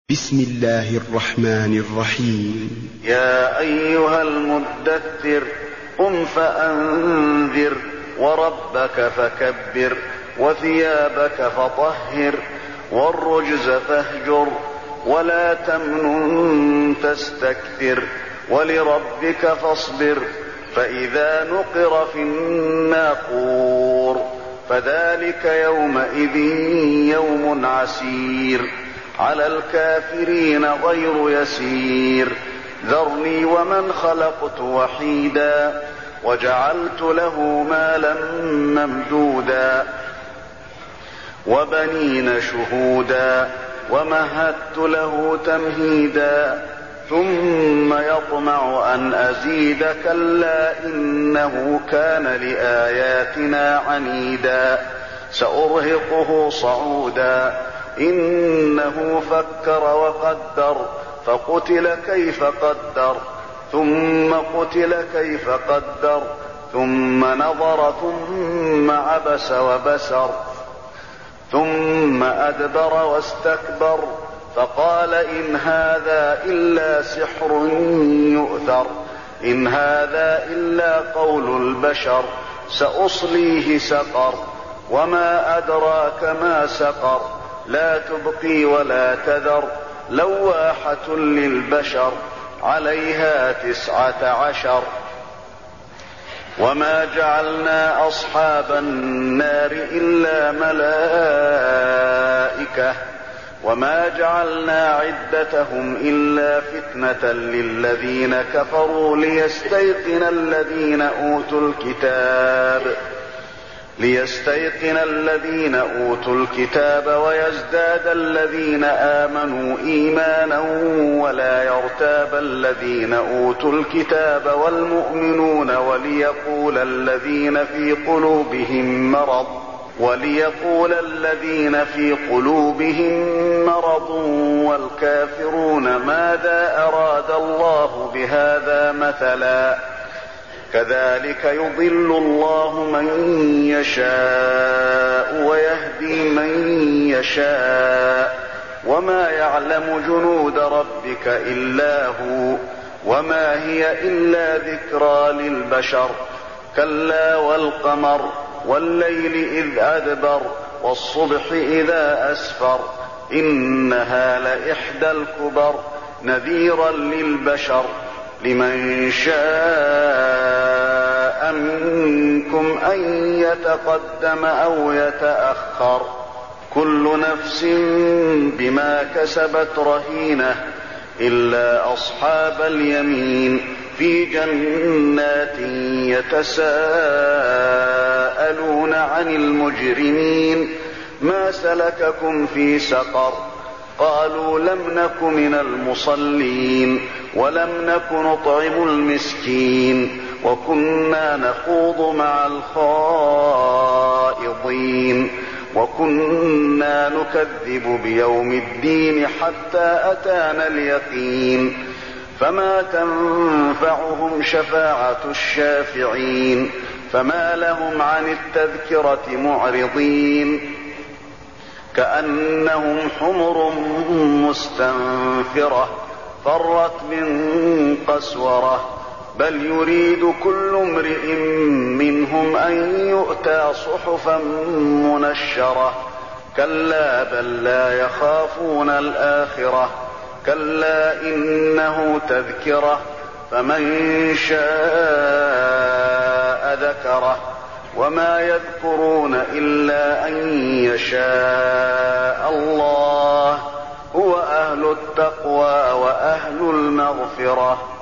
بسم الله الرحمن الرحيم. يا أيها المدثر قم فأنذر وربك فكبر وثيابك فطهر والرجز فاهجر ولا تمنن تستكثر ولربك فاصبر فإذا نقر في الناقور فذلك يومئذ يوم عسير على الكافرين غير يسير ذرني ومن خلقت وحيدا وجعلت له مالا ممدودا وبنين شهودا ومهدت له تمهيدا ثم يطمع أن أزيد كلا إنه كان لآياتنا عنيدا سأرهقه صعودا إنه فكر وقدر فقتل كيف قدر ثم قتل كيف قدر ثم نظر ثم عبس وبسر ثم أدبر واستكبر فقال إن هذا إلا سحر يؤثر إن هذا إلا قول البشر سأصليه سقر وما أدراك ما سقر لا تبقي ولا تذر لواحة للبشر عليها 19 وما جعلنا أصحاب النار إلا ملائكة وما جعلنا عدتهم إلا فتنة للذين كفروا ليستيقن الذين أوتوا الكتاب ويزداد الذين آمنوا إيمانا ولا يرتاب الذين أوتوا الكتاب والمؤمنون وليقول الذين في قلوبهم مرض والكافرون ماذا أراد الله بهذا مثلا كذلك يضل الله من يشاء ويهدي من يشاء وما يعلم جنود ربك إلا هو وما هي إلا ذكرى للبشر كلا والقمر والليل إذ أدبر والصبح إذا أسفر إنها لإحدى الكبر نذيرا للبشر لمن شاء منكم أن يتقدم أو يتأخر كل نفس بما كسبت رهينة إلا أصحاب اليمين في جنات يتساءلون عن المجرمين ما سلككم في سقر قالوا لم نك من المصلين ولم نك نطعم المسكين وكنا نخوض مع الخائضين وكنا نكذب بيوم الدين حتى أتانا اليقين فما تنفعهم شفاعة الشافعين فما لهم عن التذكرة معرضين كأنهم حمر مستنفرة فرت من قسورة بل يريد كل امرئ منهم أن يؤتى صحفا منشرة كلا بل لا يخافون الآخرة كلا إنه تذكرة فمن شاء ذكره وما يذكرون إلا أن يشاء الله هو أهل التقوى وأهل المغفرة